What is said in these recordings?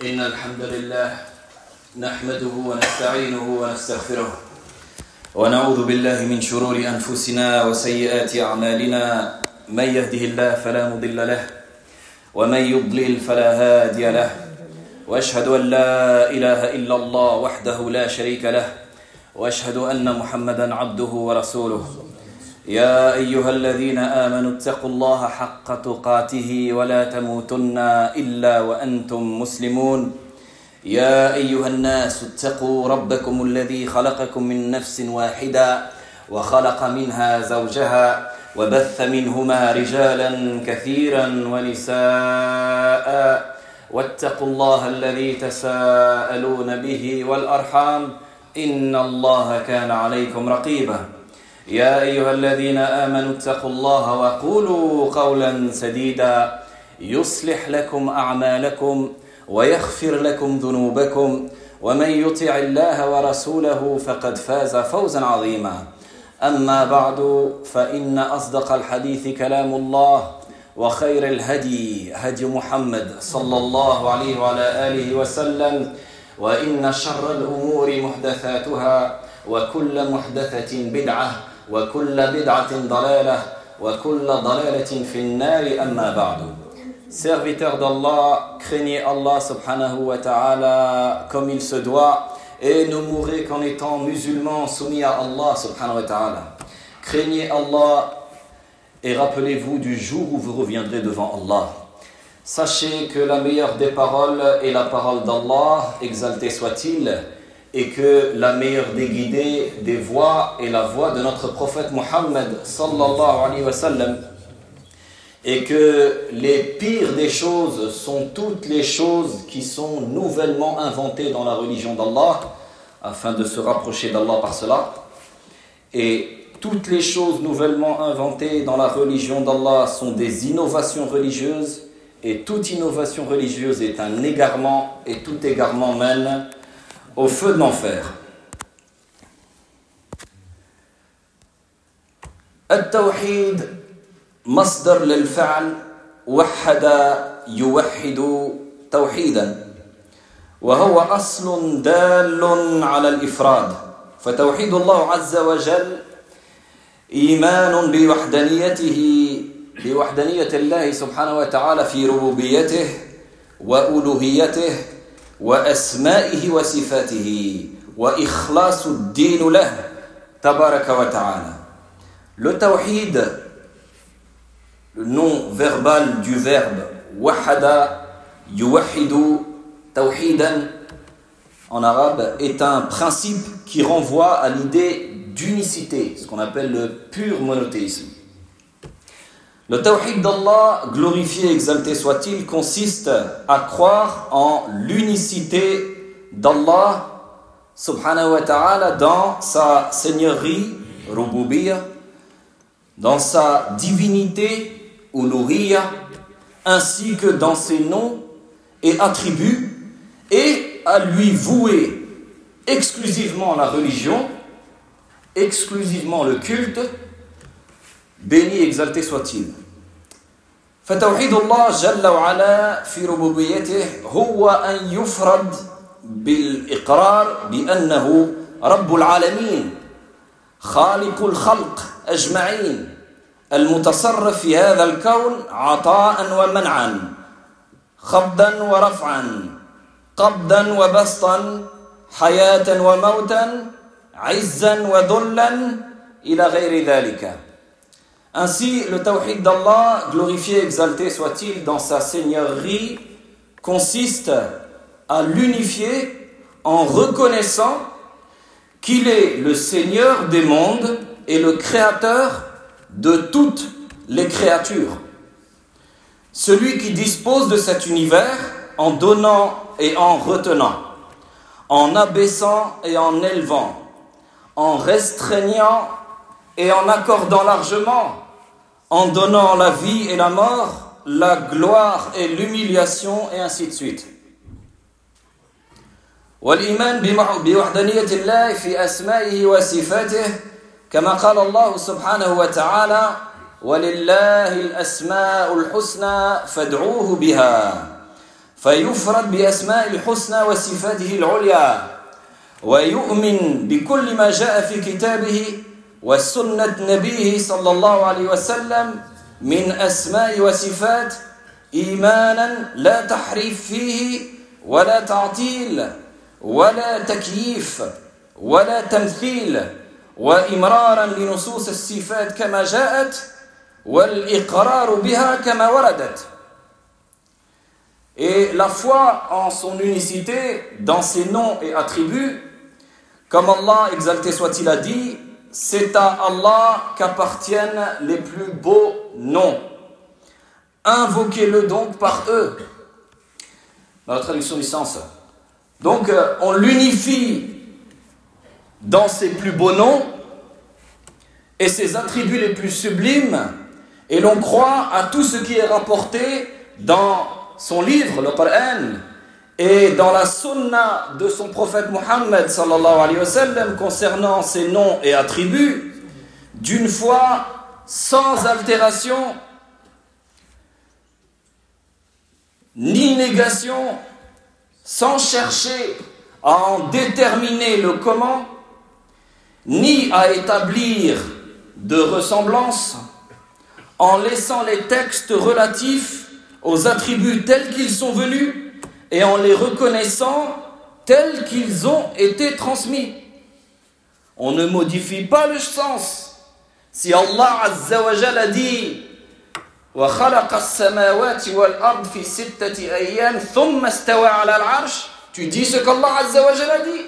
إن الحمد لله نحمده ونستعينه ونستغفره ونعوذ بالله من شرور أنفسنا وسيئات أعمالنا من يهده الله فلا مضل له ومن يضلل فلا هادي له وأشهد أن لا إله إلا الله وحده لا شريك له وأشهد أن محمدا عبده ورسوله يا أيها الذين آمنوا اتقوا الله حق تقاته ولا تموتن إلا وأنتم مسلمون يا أيها الناس اتقوا ربكم الذي خلقكم من نفس واحدة وخلق منها زوجها وبث منهما رجالا كثيرا ونساء واتقوا الله الذي تساءلون به والأرحام إن الله كان عليكم رقيبا يا أيها الذين آمنوا اتقوا الله وقولوا قولا سديدا يصلح لكم أعمالكم ويغفر لكم ذنوبكم ومن يطع الله ورسوله فقد فاز فوزا عظيما أما بعد فإن أصدق الحديث كلام الله وخير الهدي هدي محمد صلى الله عليه وعلى آله وسلم وإن شر الأمور محدثاتها وكل محدثة بدعة وكل بدعة ضلالة وكل ضلالة في النار أما بعد. Serviteurs d'Allah, craignez Allah subhanahu wa ta'ala comme il se doit et ne mourrez qu'en étant musulmans soumis à Allah subhanahu wa ta'ala. Craignez Allah et rappelez-vous du jour où vous reviendrez devant Allah. Sachez que la meilleure des paroles est la parole d'Allah, exalté soit-il, et que la meilleure des guidées, des voies, est la voie de notre prophète Muhammad sallallahu alayhi wa sallam, et que les pires des choses sont toutes les choses qui sont nouvellement inventées dans la religion d'Allah, afin de se rapprocher d'Allah par cela, et toutes les choses nouvellement inventées dans la religion d'Allah sont des innovations religieuses, et toute innovation religieuse est un égarement, et tout égarement mène au feu de l'enfer. التوحيد مصدر للفعل وحد يوحد توحيدا وهو أصل دال على الإفراد فتوحيد الله عز وجل إيمان بوحدانية الله سبحانه وتعالى في ربوبيته وألوهيته وأسمائه وصفاته وإخلاص الدين له تبارك وتعالى. Le tawhid, le nom verbal du verbe wahada yuwahidu tawhidan en arabe, est un principe qui renvoie à l'idée d'unicité, ce qu'on appelle le pur monothéisme. Le tawhid d'Allah, glorifié et exalté soit-il, consiste à croire en l'unicité d'Allah subhanahu wa ta'ala dans sa seigneurie, rububiyya, dans sa divinité, uluhiyya, ainsi que dans ses noms et attributs, et à lui vouer exclusivement la religion, exclusivement le culte, béni et exalté soit-il. فتوحيد الله جل وعلا في ربوبيته هو أن يفرد بالإقرار بأنه رب العالمين خالق الخلق أجمعين المتصرف في هذا الكون عطاء ومنعا خفضا ورفعا قبضا وبسطا حياة وموتا عزا وذلا إلى غير ذلك. Ainsi, le tawhid d'Allah, glorifié et exalté soit-il dans sa seigneurie, consiste à l'unifier en reconnaissant qu'il est le Seigneur des mondes et le créateur de toutes les créatures. Celui qui dispose de cet univers en donnant et en retenant, en abaissant et en élevant, en restreignant et en accordant largement, en donnant la vie et la mort, la gloire et l'humiliation, et ainsi de suite. والإيمان بوحدانية الله في أسمائه وصفاته كما قال الله سبحانه وتعالى ولله الأسماء الحسنى فادعوه بها فيفرد بأسماء الحسنى وصفاته العليا ويؤمن بكل ما جاء في كتابه وسنة نبيه صلى الله عليه وسلم من أسماء وصفات إيمانا لا تحريف فيه ولا تعطيل ولا تكييف ولا تمثيل وإمرارا لنصوص الصفات كما جاءت والإقرار بها كما وردت. Et la foi en son unicité, dans ses noms et attributs, comme Allah, exalté soit-il, a dit, c'est à Allah qu'appartiennent les plus beaux noms. Invoquez-le donc par eux. Dans la traduction du sens. Donc, on l'unifie dans ses plus beaux noms et ses attributs les plus sublimes, et l'on croit à tout ce qui est rapporté dans son livre, le Coran, et dans la sunna de son prophète Muhammad sallallahu alayhi wa sallam concernant ses noms et attributs, d'une foi sans altération, ni négation, sans chercher à en déterminer le comment, ni à établir de ressemblance, en laissant les textes relatifs aux attributs tels qu'ils sont venus et en les reconnaissant tels qu'ils ont été transmis. On ne modifie pas le sens. Si Allah Azza wa Jalla a dit وَخَلَقَ السَّمَاوَاتِ وَالْأَرْضِ فِي سِتَّةِ أَيَّامٍ ثُمَّ اسْتَوَى عَلَى الْعَرْشِ, tu dis ce qu'Allah Azza wa Jalla dit.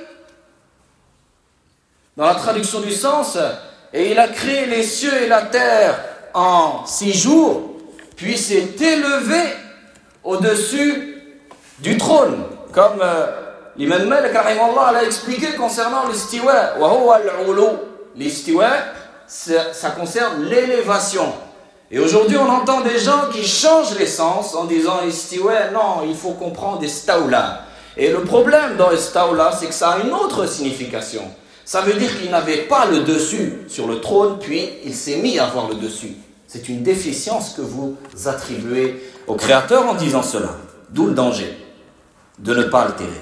Dans la traduction du sens, et il a créé les cieux et la terre en 6 jours, puis s'est élevé au-dessus du trône, comme l'imam Malik rahimahullah l'a expliqué concernant l'istiwa. Wa huwa al-ulu. L'istiwa, ça concerne l'élévation. Et aujourd'hui, on entend des gens qui changent les sens en disant istiwa, non, il faut comprendre istawla. Et le problème dans istawla, c'est que ça a une autre signification. Ça veut dire qu'il n'avait pas le dessus sur le trône, puis il s'est mis à avoir le dessus. C'est une déficience que vous attribuez au Créateur en disant cela. D'où le danger de ne pas altérer.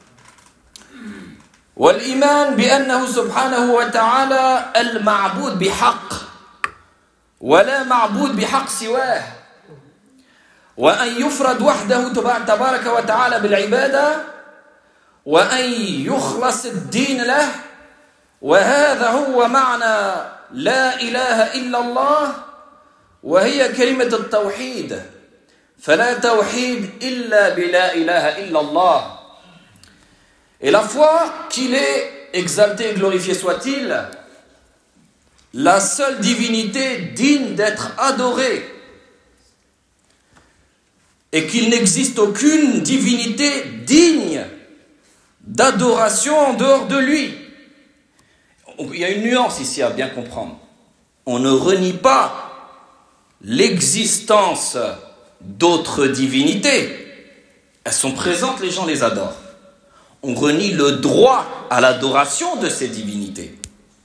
والإيمان بأنه سبحانه وتعالى المعبود بحق ولا معبود بحق سواه وأن يفرد وحده تبارك وتعالى بالعبادة وأن يخلص الدين له وهذا هو معنى لا إله إلا الله وهي كلمة التوحيد فلا توحيد إلا بلا إله إلا الله. Et la foi qu'il est, exalté et glorifié soit-il, la seule divinité digne d'être adorée, et qu'il n'existe aucune divinité digne d'adoration en dehors de lui. Il y a une nuance ici à bien comprendre. On ne renie pas l'existence d'autres divinités. Elles sont présentes, les gens les adorent. On renie le droit à l'adoration de ces divinités. D'accord ?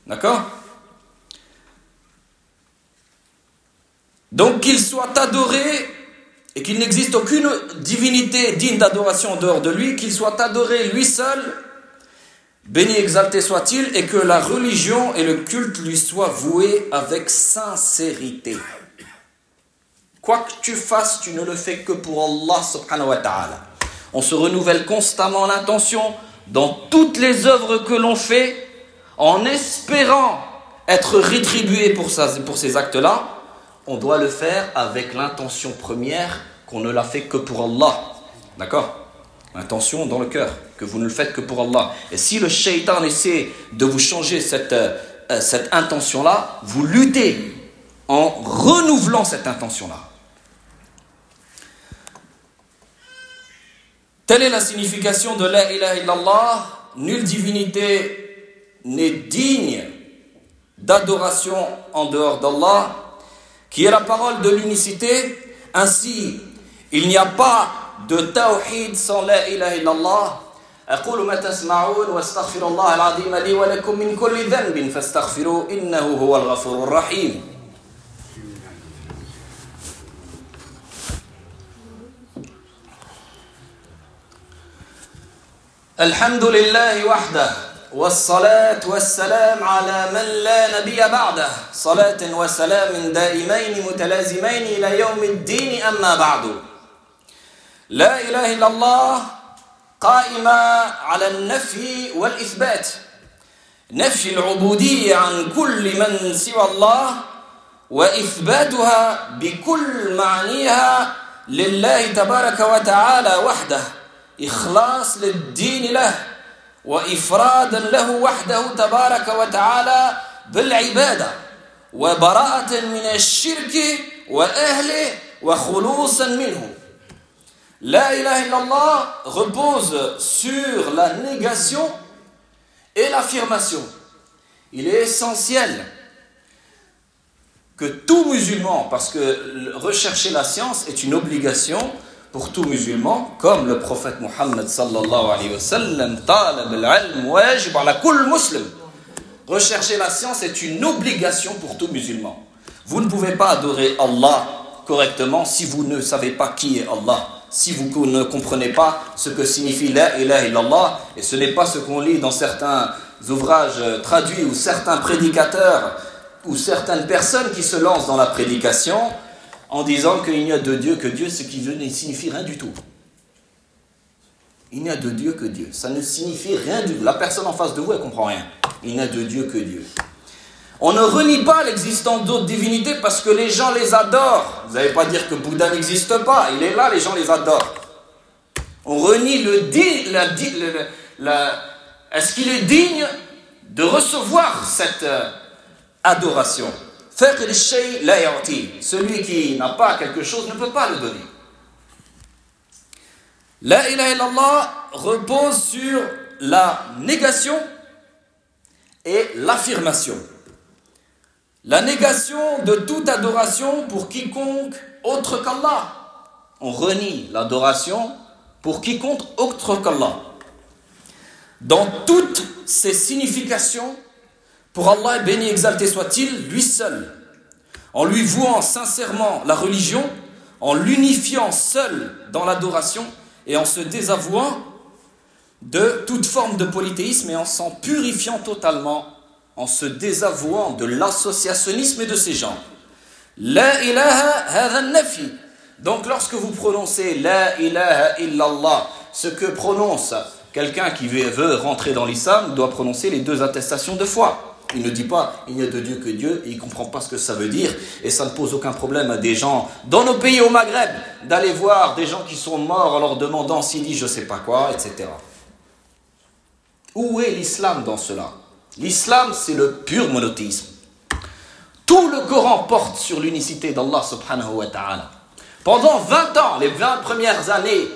Donc qu'il soit adoré et qu'il n'existe aucune divinité digne d'adoration en dehors de lui, qu'il soit adoré lui seul, béni exalté soit-il, et que la religion et le culte lui soient voués avec sincérité. Quoi que tu fasses, tu ne le fais que pour Allah subhanahu wa ta'ala. On se renouvelle constamment l'intention dans toutes les œuvres que l'on fait, en espérant être rétribué pour ces actes-là. On doit le faire avec l'intention première qu'on ne l'a fait que pour Allah. D'accord ? L'intention dans le cœur, que vous ne le faites que pour Allah. Et si le shaitan essaie de vous changer cette intention-là, vous luttez en renouvelant cette intention-là. Telle est la signification de la ilaha illallah. Nulle divinité n'est digne d'adoration en dehors d'Allah, qui est la parole de l'unicité. Ainsi, il n'y a pas de tawhid sans la ilaha illallah. أقول ما تسمعون واستغفر الله العظيم لي ولكم من كل ذنب فاستغفروه إنه هو الغفور الرحيم. الحمد لله وحده والصلاة والسلام على من لا نبي بعده صلاة وسلام دائمين متلازمين إلى يوم الدين أما بعد لا إله إلا الله قائمة على النفي والإثبات نفي العبودية عن كل من سوى الله وإثباتها بكل معانيها لله تبارك وتعالى وحده إخلاص للدين له وإفرادا له وحده تبارك وتعالى بالعبادة وبراءة من الشرك وأهله وخلوصا منه. La ilaha illallah repose sur la négation et l'affirmation. Il est essentiel que tout musulman, parce que rechercher la science est une obligation pour tout musulman, comme le prophète Mohammed sallallahu alayhi wa sallam, talab al-ilm wajib ala kull muslim. Rechercher la science est une obligation pour tout musulman. Vous ne pouvez pas adorer Allah correctement si vous ne savez pas qui est Allah, si vous ne comprenez pas ce que signifie la ilaha illallah, et ce n'est pas ce qu'on lit dans certains ouvrages traduits ou certains prédicateurs ou certaines personnes qui se lancent dans la prédication en disant qu'il n'y a de Dieu que Dieu, ce qui ne signifie rien du tout. Il n'y a de Dieu que Dieu. Ça ne signifie rien du tout. La personne en face de vous, elle ne comprend rien. Il n'y a de Dieu que Dieu. On ne renie pas l'existence d'autres divinités parce que les gens les adorent. Vous n'allez pas dire que Bouddha n'existe pas. Il est là, les gens les adorent. On renie est-ce qu'il est digne de recevoir cette adoration? Celui qui n'a pas quelque chose ne peut pas le donner. La ilaha illallah repose sur la négation et l'affirmation. La négation de toute adoration pour quiconque autre qu'Allah. On renie l'adoration pour quiconque autre qu'Allah. Dans toutes ses significations, pour Allah, béni exalté soit-il, lui seul, en lui vouant sincèrement la religion, en l'unifiant seul dans l'adoration et en se désavouant de toute forme de polythéisme et en s'en purifiant totalement, en se désavouant de l'associationnisme et de ces gens. La ilaha hadha nafi. Donc lorsque vous prononcez la ilaha illallah, ce que prononce quelqu'un qui veut rentrer dans l'islam doit prononcer les deux attestations de foi. Il ne dit pas il n'y a de Dieu que Dieu et il ne comprend pas ce que ça veut dire, et ça ne pose aucun problème à des gens dans nos pays au Maghreb d'aller voir des gens qui sont morts en leur demandant s'ils disent je ne sais pas quoi, etc. Où est l'islam dans cela? L'islam, c'est le pur monothéisme. Tout le Coran porte sur l'unicité d'Allah subhanahu wa ta'ala. Pendant 20 ans, les 20 premières années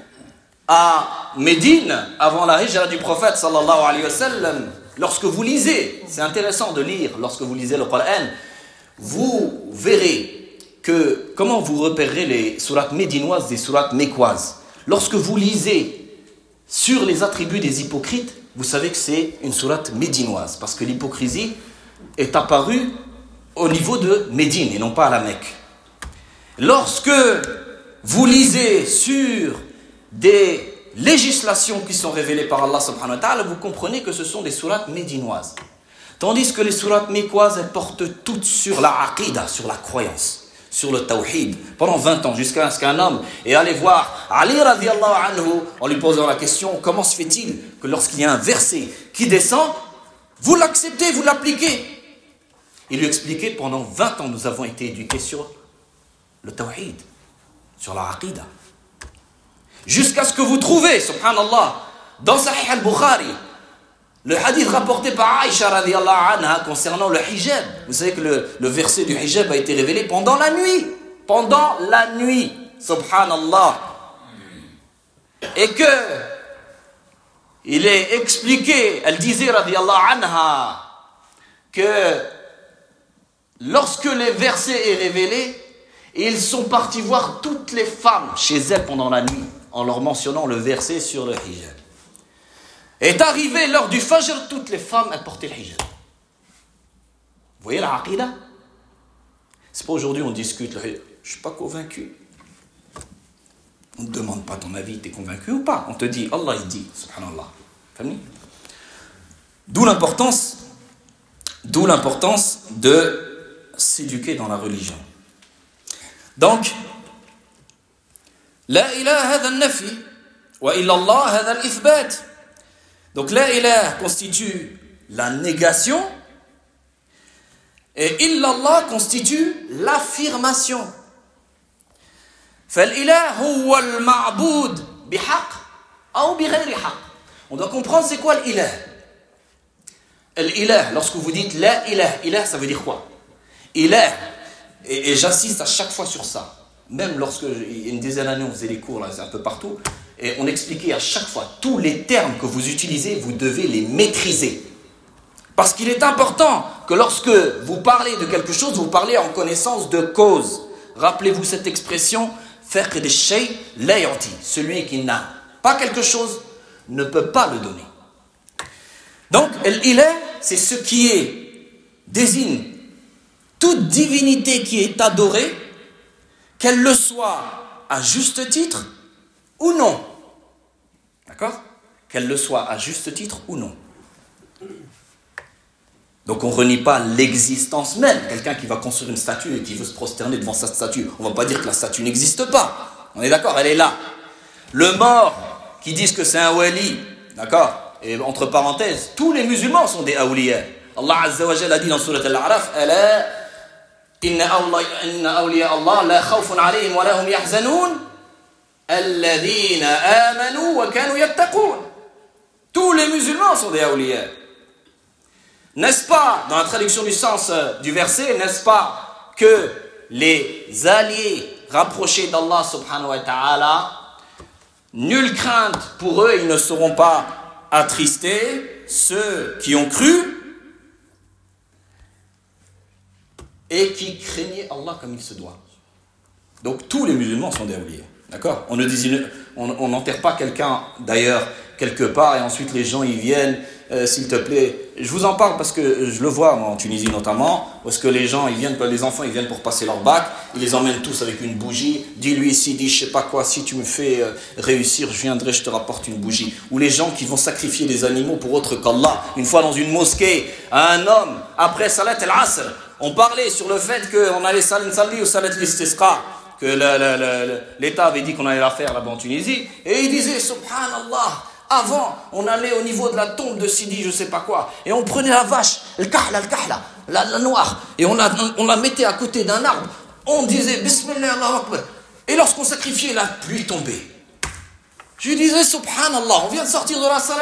à Médine, avant la hijra du prophète sallallahu alayhi wa sallam, lorsque vous lisez, c'est intéressant de lire, lorsque vous lisez le Coran, vous verrez que, comment vous repérez les sourates médinoises des sourates mécoises. Lorsque vous lisez sur les attributs des hypocrites, vous savez que c'est une sourate médinoise, parce que l'hypocrisie est apparue au niveau de Médine et non pas à la Mecque. Lorsque vous lisez sur des législations qui sont révélées par Allah subhanahu wa ta'ala, vous comprenez que ce sont des sourates médinoises. Tandis que les sourates mécoises, elles portent toutes sur la aqida, sur la croyance, sur le tawhid, pendant 20 ans, jusqu'à ce qu'un homme est allé voir Ali radiallahu anhu en lui posant la question, comment se fait-il que lorsqu'il y a un verset qui descend, vous l'acceptez, vous l'appliquez? Il lui expliquait, pendant 20 ans, nous avons été éduqués sur le tawhid, sur la aqida. Jusqu'à ce que vous trouvez, subhanallah, dans Sahih al-Bukhari, le hadith rapporté par Aïcha radiallahu anha concernant le hijab. Vous savez que le verset du hijab a été révélé pendant la nuit. Pendant la nuit, subhanallah. Et que il est expliqué, elle disait radiallahu anha, que lorsque les versets est révélé, ils sont partis voir toutes les femmes chez elles pendant la nuit, en leur mentionnant le verset sur le hijab. Est arrivé l'heure du fajr, toutes les femmes elles portaient le hijab. Vous voyez la aqida? C'est pas aujourd'hui on discute, je ne suis pas convaincu. On ne te demande pas ton avis, tu es convaincu ou pas. On te dit, Allah il dit, subhanallah. D'où l'importance de s'éduquer dans la religion. Donc, la ilaha hadha al-nafi wa illa Allah hadha al-ithbat. Donc la ilaha constitue la négation et illa Allah constitue l'affirmation. فالإله هو المعبود بحق أو بغير حق. On doit comprendre c'est quoi l'ilah. L'ilah, lorsque vous dites la ilah, ça veut dire quoi? Ilah, et j'insiste à chaque fois sur ça. Même lorsque, il y a une dizaine d'années, on faisait les cours, là, c'est un peu partout, et on expliquait à chaque fois, tous les termes que vous utilisez, vous devez les maîtriser. Parce qu'il est important que lorsque vous parlez de quelque chose, vous parlez en connaissance de cause. Rappelez-vous cette expression, faqid ash-shay la yu'ti. Celui qui n'a pas quelque chose ne peut pas le donner. Donc, l'ilah, c'est ce qui désigne toute divinité qui est adorée, qu'elle le soit à juste titre ou non. D'accord? Qu'elle le soit à juste titre ou non. Donc on ne renie pas l'existence même. Quelqu'un qui va construire une statue et qui veut se prosterner devant sa statue, on ne va pas dire que la statue n'existe pas. On est d'accord, elle est là. Le mort qui disent que c'est un wali, d'accord? Et entre parenthèses, tous les musulmans sont des awliya. Allah Azza wa Jalla a dit dans Surat Al-A'raf, Ala inna awliya Allah la khawfun alayhim wa lahum yahzanun alladhina amanu wa kanu yattaqun. Tous les musulmans sont des awliya. N'est-ce pas, dans la traduction du sens du verset, n'est-ce pas que les alliés rapprochés d'Allah subhanahu wa ta'ala, nulle crainte pour eux, ils ne seront pas attristés, ceux qui ont cru et qui craignaient Allah comme il se doit. Donc tous les musulmans sont des awliya, d'accord? On n'enterre pas quelqu'un d'ailleurs quelque part et ensuite les gens y viennent, s'il te plaît. Je vous en parle parce que je le vois moi, en Tunisie notamment, parce que les gens, les enfants ils viennent pour passer leur bac, ils les emmènent tous avec une bougie, dis-lui ici, dis je sais pas quoi, si tu me fais réussir, je viendrai, je te rapporte une bougie. Ou les gens qui vont sacrifier des animaux pour autre qu'Allah. Une fois dans une mosquée, un homme, après Salat al-Asr, on parlait sur le fait qu'on allait Salli ou Salat al-Istisqa, que l'État avait dit qu'on allait la faire là-bas en Tunisie, et il disait, subhanallah, avant, on allait au niveau de la tombe de Sidi, je sais pas quoi, et on prenait la vache, la noire, et on la mettait à côté d'un arbre, on disait Bismillah Allahu Akbar, et lorsqu'on sacrifiait, la pluie tombait. Je disais subhanallah, on vient de sortir de la salat,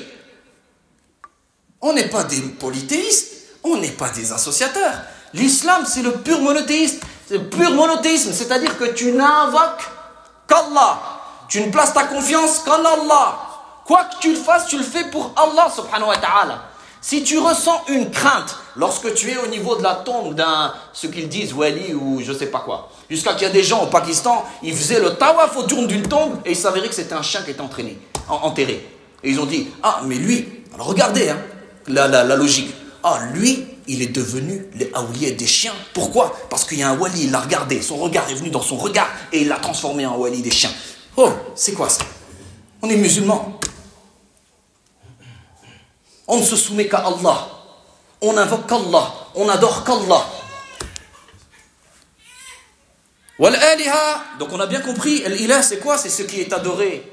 on n'est pas des polythéistes, on n'est pas des associateurs. L'islam, c'est le pur monothéisme, c'est le pur monothéisme, c'est-à-dire que tu n'invoques qu'Allah, tu ne places ta confiance qu'en Allah. Quoi que tu le fasses, tu le fais pour Allah subhanahu wa ta'ala. Si tu ressens une crainte lorsque tu es au niveau de la tombe d'un, ce qu'ils disent, wali ou je sais pas quoi, jusqu'à qu'il y a des gens au Pakistan, ils faisaient le tawaf autour d'une tombe et il s'avérait que c'était un chien qui était enterré. Et ils ont dit, ah mais lui, alors regardez la logique, ah lui, il est devenu les awliya des chiens. Pourquoi? Parce qu'il y a un wali, il l'a regardé, son regard est venu dans son regard et il l'a transformé en wali des chiens. Oh, c'est quoi ça? On est musulmans. On ne se soumet qu'à Allah. On invoque qu'Allah. On adore qu'Allah. Wal-aliha, donc on a bien compris, l'ilah c'est quoi? C'est ce qui est adoré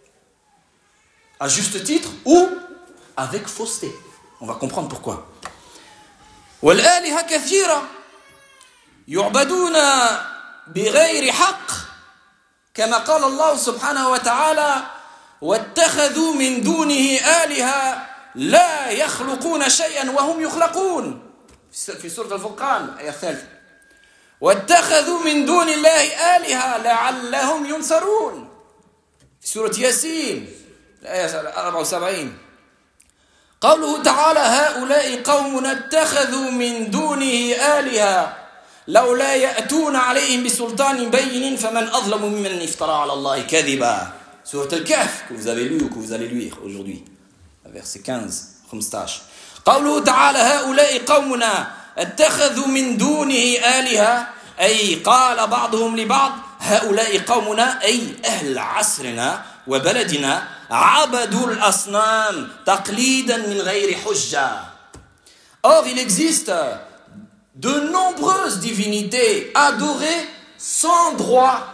à juste titre ou avec fausseté. On va comprendre pourquoi. Wal-aliha kathira yu'baduna bighayri haqq kama qala Allah subhanahu wa ta'ala واتخذوا من دونه آلهة لا يخلقون شيئا وهم يخلقون في سورة الفرقان آية 3 واتخذوا من دون الله آلهة لعلهم ينصرون في سورة ياسين آية 74 قوله تعالى هؤلاء قوم اتخذوا من دونه آلهة لولا يأتون عليهم بسلطان بين فمن أظلم ممن افترى على الله كذبا Surat Al-Kahf, que vous avez lu ou que vous allez lire aujourd'hui, verset 15, 15. قوله تعالى هؤلاء قومنا اتخذوا من دونه آلهة أي قال بعضهم لبعض هؤلاء قومنا أي أهل عصرنا وبلدنا عبدوا الأصنام تقليدا من غير حجة. Or, il existe de nombreuses divinités adorées sans droit.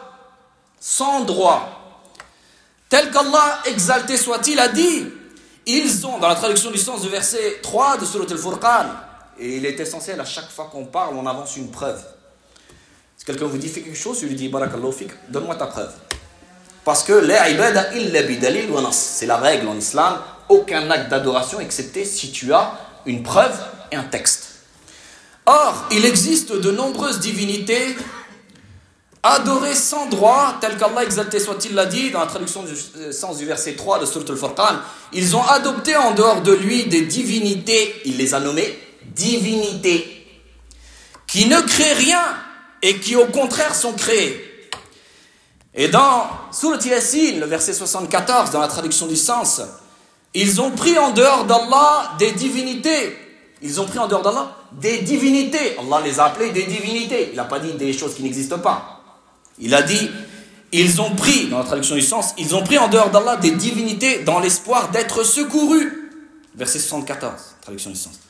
Tel qu'Allah, exalté soit-il, a dit, ils ont, dans la traduction du sens du verset 3 de Surat al-Furqan, et il est essentiel à chaque fois qu'on parle, on avance une preuve. Si quelqu'un vous dit fais quelque chose, je lui dis barakallahu fik, donne-moi ta preuve. Parce que la ibada illa bidalil wa nas, c'est la règle en islam, aucun acte d'adoration excepté si tu as une preuve et un texte. Or, il existe de nombreuses divinités adorées sans droit, tel qu'Allah exalté soit-il l'a dit dans la traduction du sens du verset 3 de Surat al-Furqan. Ils ont adopté en dehors de lui des divinités, il les a nommées divinités, qui ne créent rien et qui au contraire sont créées. Et dans Surat Yasin, le verset 74, dans la traduction du sens, ils ont pris en dehors d'Allah des divinités. Ils ont pris en dehors d'Allah des divinités. Allah les a appelées des divinités. Il n'a pas dit des choses qui n'existent pas. Il a dit, ils ont pris, dans la traduction du sens, ils ont pris en dehors d'Allah des divinités dans l'espoir d'être secourus. Verset 74, traduction du sens.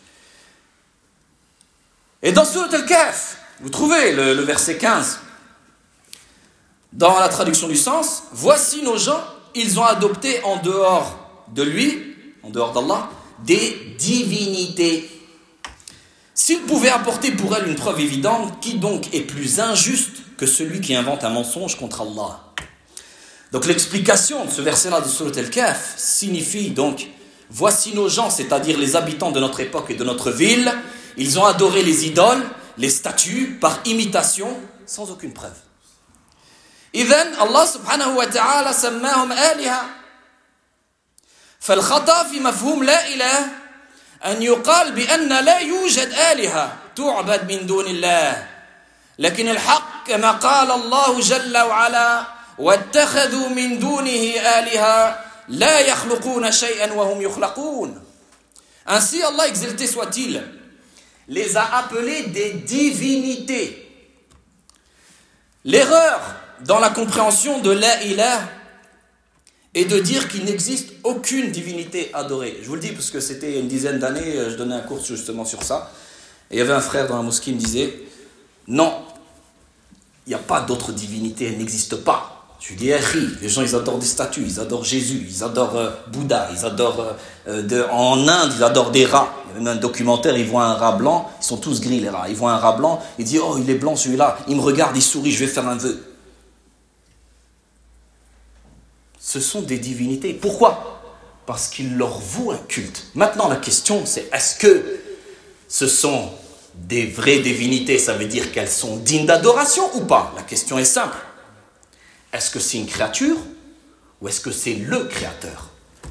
Et dans Surat Al-Kahf, vous trouvez le verset 15. Dans la traduction du sens, voici nos gens, ils ont adopté en dehors de lui, en dehors d'Allah, des divinités. S'ils pouvaient apporter pour elles une preuve évidente, qui donc est plus injuste que celui qui invente un mensonge contre Allah? Donc l'explication de ce verset-là de Surat Al-Kahf signifie donc, voici nos gens, c'est-à-dire les habitants de notre époque et de notre ville, ils ont adoré les idoles, les statues, par imitation, sans aucune preuve. إذن الله سبحانه وتعالى سماهم آلهة. فالخطأ في مفهوم لا إله أن يقال بأن لا يوجد آلهة تعبد من دون الله. لكن الحق كما قال الله جل وعلا واتخذوا من دونه آلهة لا يخلقون شيئا وهم يخلقون. Ainsi Allah exalté soit-il les a appelés des divinités. L'erreur dans la compréhension de la ilaha est de dire qu'il n'existe aucune divinité adorée. Je vous le dis parce que c'était il y a une dizaine d'années, je donnais un cours justement sur ça. Et il y avait un frère dans la mosquée qui me disait « Non, il n'y a pas d'autres divinités, elles n'existent pas. » Je lui dis « les gens ils adorent des statues, ils adorent Jésus, ils adorent Bouddha, ils adorent... en Inde, ils adorent des rats. Il y a même un documentaire, ils voient un rat blanc, ils sont tous gris les rats. Ils voient un rat blanc, ils disent « Oh, il est blanc celui-là. » Il me regarde, il sourit, je vais faire un vœu. Ce sont des divinités. Pourquoi? Parce qu'ils leur vouent un culte. Maintenant, la question, c'est est-ce que ce sont des vraies divinités? Ça veut dire qu'elles sont dignes d'adoration ou pas? La question est simple. Est-ce que c'est une créature ou est-ce que c'est le créateur?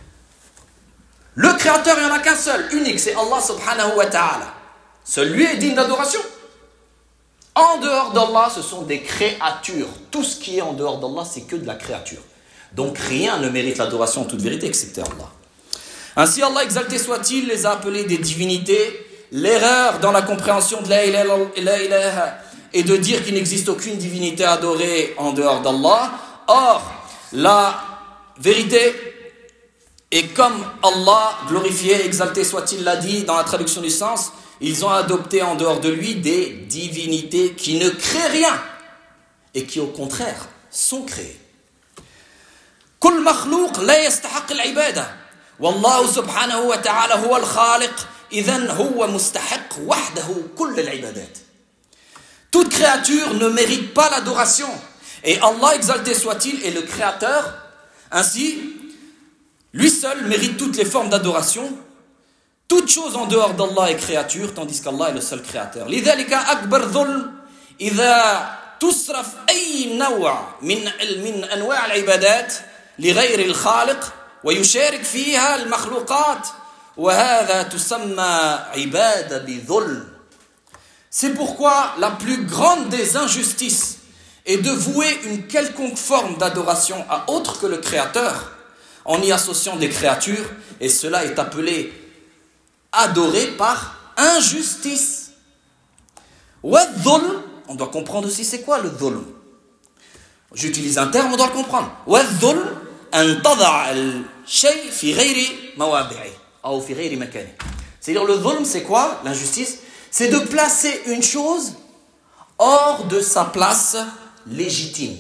Le créateur, il n'y en a qu'un seul, unique, c'est Allah subhanahu wa ta'ala. Celui est digne d'adoration. En dehors d'Allah, ce sont des créatures. Tout ce qui est en dehors d'Allah, c'est que de la créature. Donc rien ne mérite l'adoration en toute vérité excepté Allah. Ainsi Allah exalté soit-il les a appelés des divinités. L'erreur dans la compréhension de la ilaha est de dire qu'il n'existe aucune divinité adorée en dehors d'Allah. Or, la vérité est comme Allah, glorifié, exalté soit-il, l'a dit dans la traduction du sens, ils ont adopté en dehors de lui des divinités qui ne créent rien et qui au contraire sont créées. كل مخلوق لا يستحق العبادة والله سبحانه وتعالى هو الخالق إذن هو مستحق وحده كل العبادات. Toute créature ne mérite pas l'adoration et Allah exalté soit-il est le créateur. Ainsi, lui seul mérite toutes les formes d'adoration. Toute chose en dehors d'Allah est créature tandis qu'Allah est le seul créateur. لذلك أكبر ظلم إذا تصرف أي نوع من أنواع العبادات لغير الخالق ويشارك فيها المخلوقات وهذا تسمى عبادة بظلم. C'est pourquoi la plus grande des injustices est de vouer une quelconque forme d'adoration à autre que le Créateur en y associant des créatures et cela est appelé adorer par injustice. Wa dhulm, on doit comprendre aussi c'est quoi le dhulm. J'utilise un terme, on doit le comprendre. وَالظُّلْمُ أَن تَضَعَ الشَّيْء فِي غَيْرِ مَوَاضِعِهِ أو في غير مكانه. C'est-à-dire le dhulm, c'est quoi l'injustice? C'est de placer une chose hors de sa place légitime.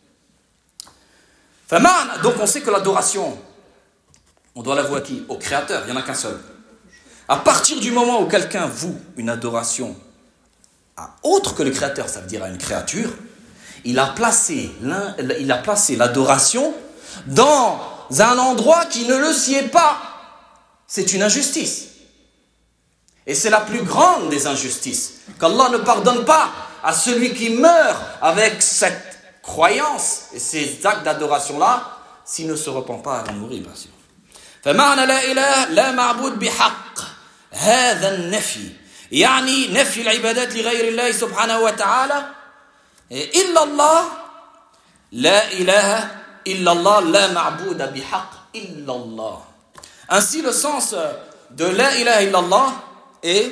Donc on sait que l'adoration, on doit l'avouer à qui? Au Créateur, il n'y en a qu'un seul. À partir du moment où quelqu'un voue une adoration à autre que le Créateur, ça veut dire à une créature, il a placé l'adoration dans un endroit qui ne le sied pas. C'est une injustice. Et c'est la plus grande des injustices. Qu'Allah ne pardonne pas à celui qui meurt avec cette croyance et ces actes d'adoration-là, s'il ne se repent pas avant de mourir, bien sûr. فمعنى لا إله لا معبود بحق هذا النفي يعني نفي العبادات لغير الله سبحانه وتعالى إلا الله لا إله إلا الله لا معبود بحق إلا الله. Ainsi le sens de la ilaha illallah est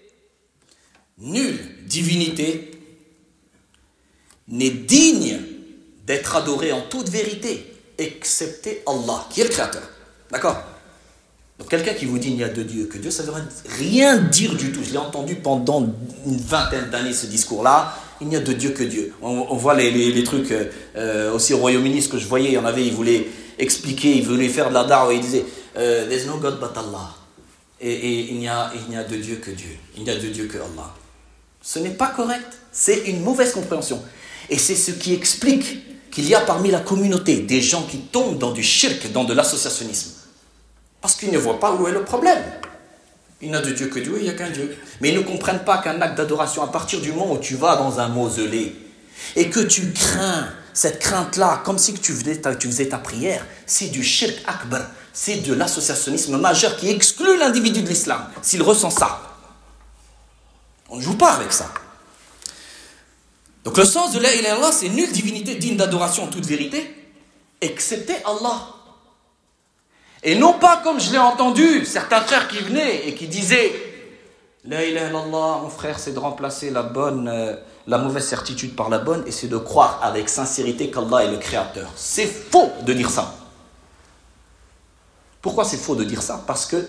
nulle divinité n'est digne d'être adoré en toute vérité, excepté Allah, qui est le Créateur. D'accord? Donc quelqu'un qui vous dit il n'y a de Dieu que Dieu, ça ne veut rien dire du tout. Je l'ai entendu pendant une vingtaine d'années ce discours-là. Il n'y a de Dieu que Dieu. On voit les trucs aussi au Royaume-Uni, ce que je voyais, il y en avait, ils voulaient expliquer, ils voulaient faire de la da'wah, ils disaient there's no God but Allah. Et il n'y a de Dieu que Dieu. Il n'y a de Dieu que Allah. Ce n'est pas correct. C'est une mauvaise compréhension. Et c'est ce qui explique qu'il y a parmi la communauté des gens qui tombent dans du shirk, dans de l'associationnisme. Parce qu'ils ne voient pas où est le problème. Il n'y a de Dieu que Dieu, il n'y a qu'un Dieu. Mais ils ne comprennent pas qu'un acte d'adoration, à partir du moment où tu vas dans un mausolée et que tu crains cette crainte-là, comme si tu faisais ta prière, c'est du shirk akbar, c'est de l'associationnisme majeur qui exclut l'individu de l'islam, s'il ressent ça. On ne joue pas avec ça. Donc le sens de la ilaha illallah, c'est nulle divinité digne d'adoration en toute vérité, excepté Allah. Et non pas comme je l'ai entendu, certains frères qui venaient et qui disaient la ilaha illallah, mon frère, c'est de remplacer la mauvaise certitude par la bonne, et c'est de croire avec sincérité qu'Allah est le Créateur. C'est faux de dire ça. Pourquoi c'est faux de dire ça? Parce que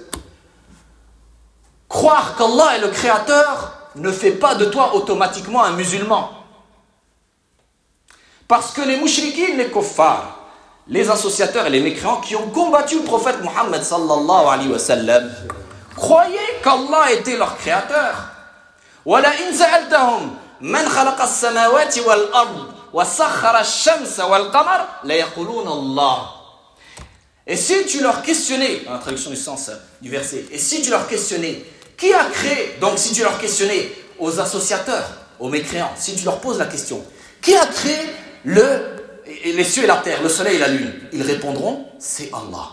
croire qu'Allah est le Créateur ne fait pas de toi automatiquement un musulman. Parce que les mouchriquines, les kuffars, les associateurs et les mécréants qui ont combattu le prophète Mohammed sallallahu alayhi wa sallam croyaient qu'Allah était leur créateur. وَلَئِنْ سَأَلْتَهُمْ مَنْ خَلَقَ السَّمَاوَاتِ وَالْأَرْضِ وَسَخَّرَ الشَّمْسَ وَالْقَمَرَ لَيَقُولُونَ اللَّهُ. Et si tu leur questionnais, dans la traduction du sens du verset, et si tu leur questionnais, qui a créé, donc si tu leur questionnais aux associateurs, aux mécréants, si tu leur poses la question, qui a créé les cieux et la terre, le soleil et la lune, ils répondront, c'est Allah.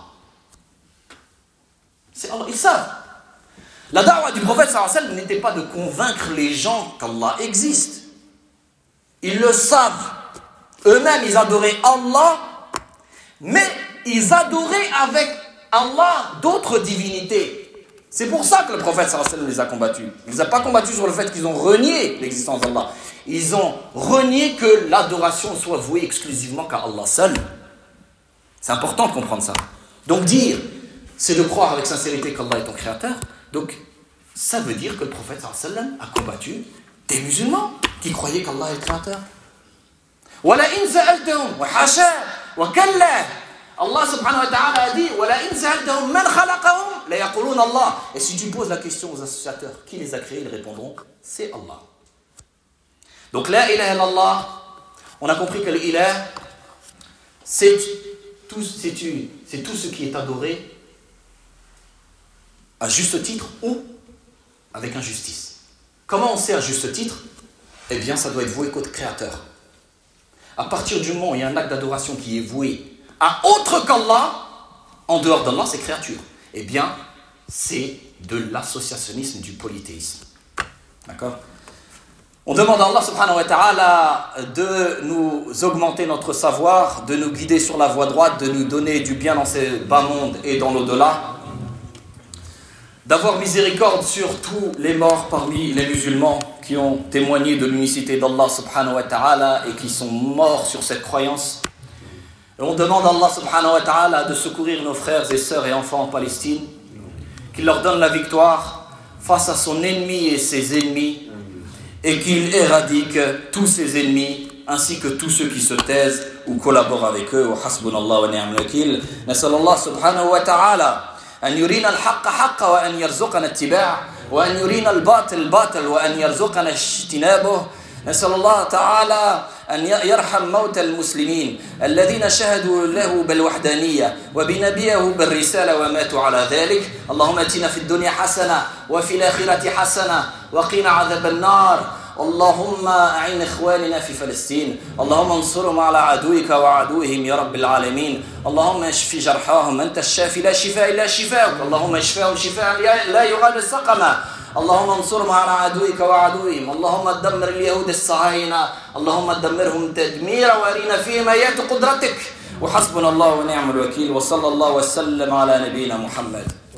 C'est Allah, ils savent. La da'wah du prophète sallallahu alayhi wa sallam n'était pas de convaincre les gens qu'Allah existe. Ils le savent. Eux-mêmes, ils adoraient Allah, mais ils adoraient avec Allah d'autres divinités. C'est pour ça que le prophète sallallahu alayhi wa sallam les a combattus. Il ne les a pas combattus sur le fait qu'ils ont renié l'existence d'Allah. Ils ont renié que l'adoration soit vouée exclusivement qu'à Allah seul. C'est important de comprendre ça. Donc dire, c'est de croire avec sincérité qu'Allah est ton créateur. Donc ça veut dire que le prophète sallallahu alayhi wa sallam a combattu des musulmans qui croyaient qu'Allah est le créateur. وَلَئِنْ سَأَلْتَهُمْ وَحَاشَا وَكَلَّا. Allah subhanahu wa ta'ala a dit وَلَئِنْ سَأَلْتَهُمْ مَنْ خَلَقَهُمْ لَيَقُولُونَ اللَّهُ. Et si tu poses la question aux associateurs, qui les a créés, ils répondront, c'est Allah. Donc la ilaha illallah, on a compris que l'ilah, c'est tout ce qui est adoré à juste titre ou avec injustice. Comment on sait à juste titre? Eh bien, ça doit être voué qu'au Créateur. À partir du moment où il y a un acte d'adoration qui est voué à autre qu'Allah, en dehors d'Allah, c'est créature. Eh bien, c'est de l'associationnisme, du polythéisme. D'accord? On demande à Allah subhanahu wa ta'ala de nous augmenter notre savoir, de nous guider sur la voie droite, de nous donner du bien dans ces bas mondes et dans l'au-delà, d'avoir miséricorde sur tous les morts parmi les musulmans qui ont témoigné de l'unicité d'Allah subhanahu wa ta'ala et qui sont morts sur cette croyance. Et on demande à Allah subhanahu wa ta'ala de secourir nos frères et sœurs et enfants en Palestine, qu'il leur donne la victoire face à son ennemi et ses ennemis, et qu'il éradique tous ses ennemis ainsi que tous ceux qui se taisent ou collaborent avec eux. Wa hasbunallah wa ni'mal wakil. Nas'al Allah subhanahu wa ta'ala an yurina al-haqqa haqqa wa an yarzuqana ittiba' wa an yurina al-batil batil wa an yarzuqana ijtinabuh. نسأل الله تعالى أن يرحم موتى المسلمين الذين شهدوا له بالوحدانية وبنبيه بالرسالة وماتوا على ذلك. اللهم اتنا في الدنيا حسنة وفي الآخرة حسنة وقنا عذاب النار. اللهم أعن إخواننا في فلسطين. اللهم انصرهم على عدوك وعدوهم يا رب العالمين. اللهم اشف جرحاهم. أنت الشافي لا شفاء إلا شفاءك. اللهم اشفاهم شفاء لا يغادر سقما. اللهم انصرهم على عدوك وعدوهم. اللهم دمر اليهود الصهاينة. اللهم دمرهم تدميرا وارنا فيهم آيات قدرتك. وحسبنا الله ونعم الوكيل. وصلى الله وسلم على نبينا محمد.